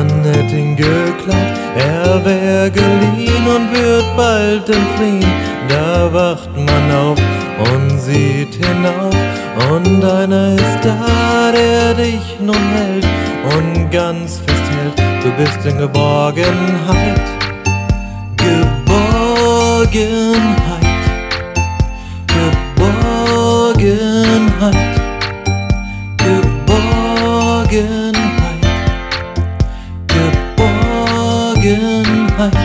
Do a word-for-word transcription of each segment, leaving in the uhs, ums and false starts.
hätt ihn geklaut, er wär geliehen und wird bald entfliehen. Da wacht man auf und sieht hinauf, und einer ist da, der dich nun hält und ganz festhält. Du bist in Geborgenheit, Geborgenheit, Geborgenheit, Geborgenheit, Geborgenheit.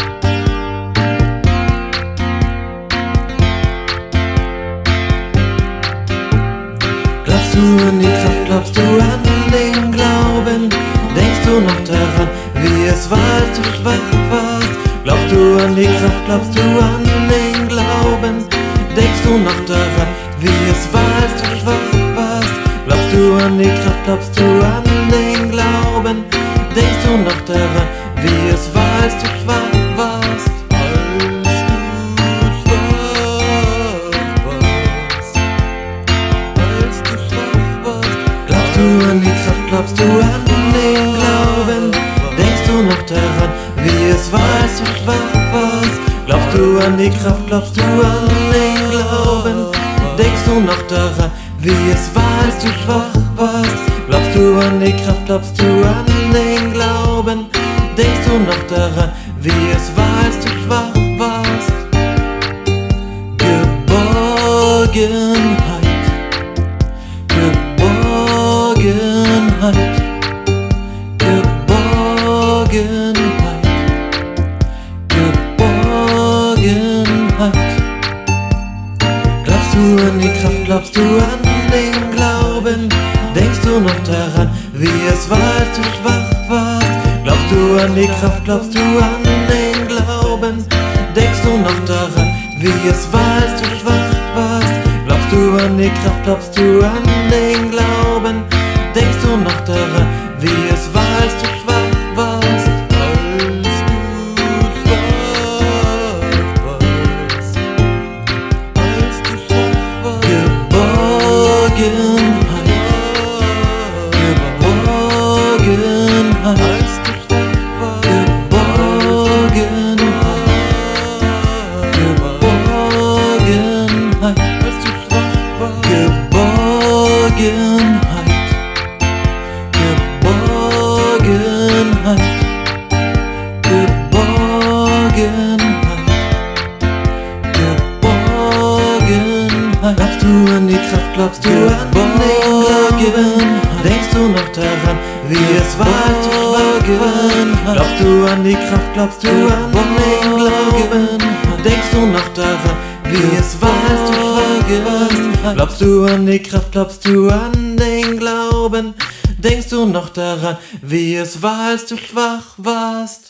Glaubst du an die Kraft, glaubst du an den Glauben? Denkst du noch daran, wie es war, als du schwach warst? Glaubst du an die Kraft, glaubst du an den Glauben? Denkst du noch daran, wie es war, als du schwach warst? Glaubst du an die Kraft, glaubst du an den Glauben? Denkst du noch daran, wie es war, als du schwach warst? Als du schwach warst, als du schwach warst. Glaubst du an die Kraft, glaubst du an den Glauben? Denkst du noch daran, wie es war, als du schwach warst? Glaubst du an die Kraft, glaubst du an den Glauben? Denkst du noch daran, wie es war, als du schwach warst? Glaubst du an die Kraft, glaubst du an den Glauben? Denkst du noch daran, wie es war, als du schwach warst? Geborgenheit, Geborgenheit, Geborgenheit, Geborgenheit. Glaubst du an die Kraft, glaubst du an den Glauben? Denkst du noch daran, wie es war, als du schwach warst? Glaubst du an die Kraft, glaubst du an den Glauben? Denkst du noch daran, wie es war, als du schwach warst? Glaubst du an die Kraft, glaubst du an den Glauben? Denkst du noch daran, wie es war, als du schwach warst? Als du schwach warst, als du schwach warst. Geborgenheit, Geborgenheit, als du schwach warst. Geborgenheit, Geborgenheit, als du schwach warst. Geborgenheit, Geborgenheit, Geborgenheit, Geborgenheit. Glaubst du an die Kraft, glaubst du an den Glauben? Denkst du noch daran, wie es war, als du schwach warst? Glaubst du an die Kraft, glaubst du an den Glauben? Denkst du noch daran, wie es war, als du schwach warst? Glaubst du an die Kraft, glaubst du an den Glauben? Denkst du noch daran, wie es war, als du schwach warst?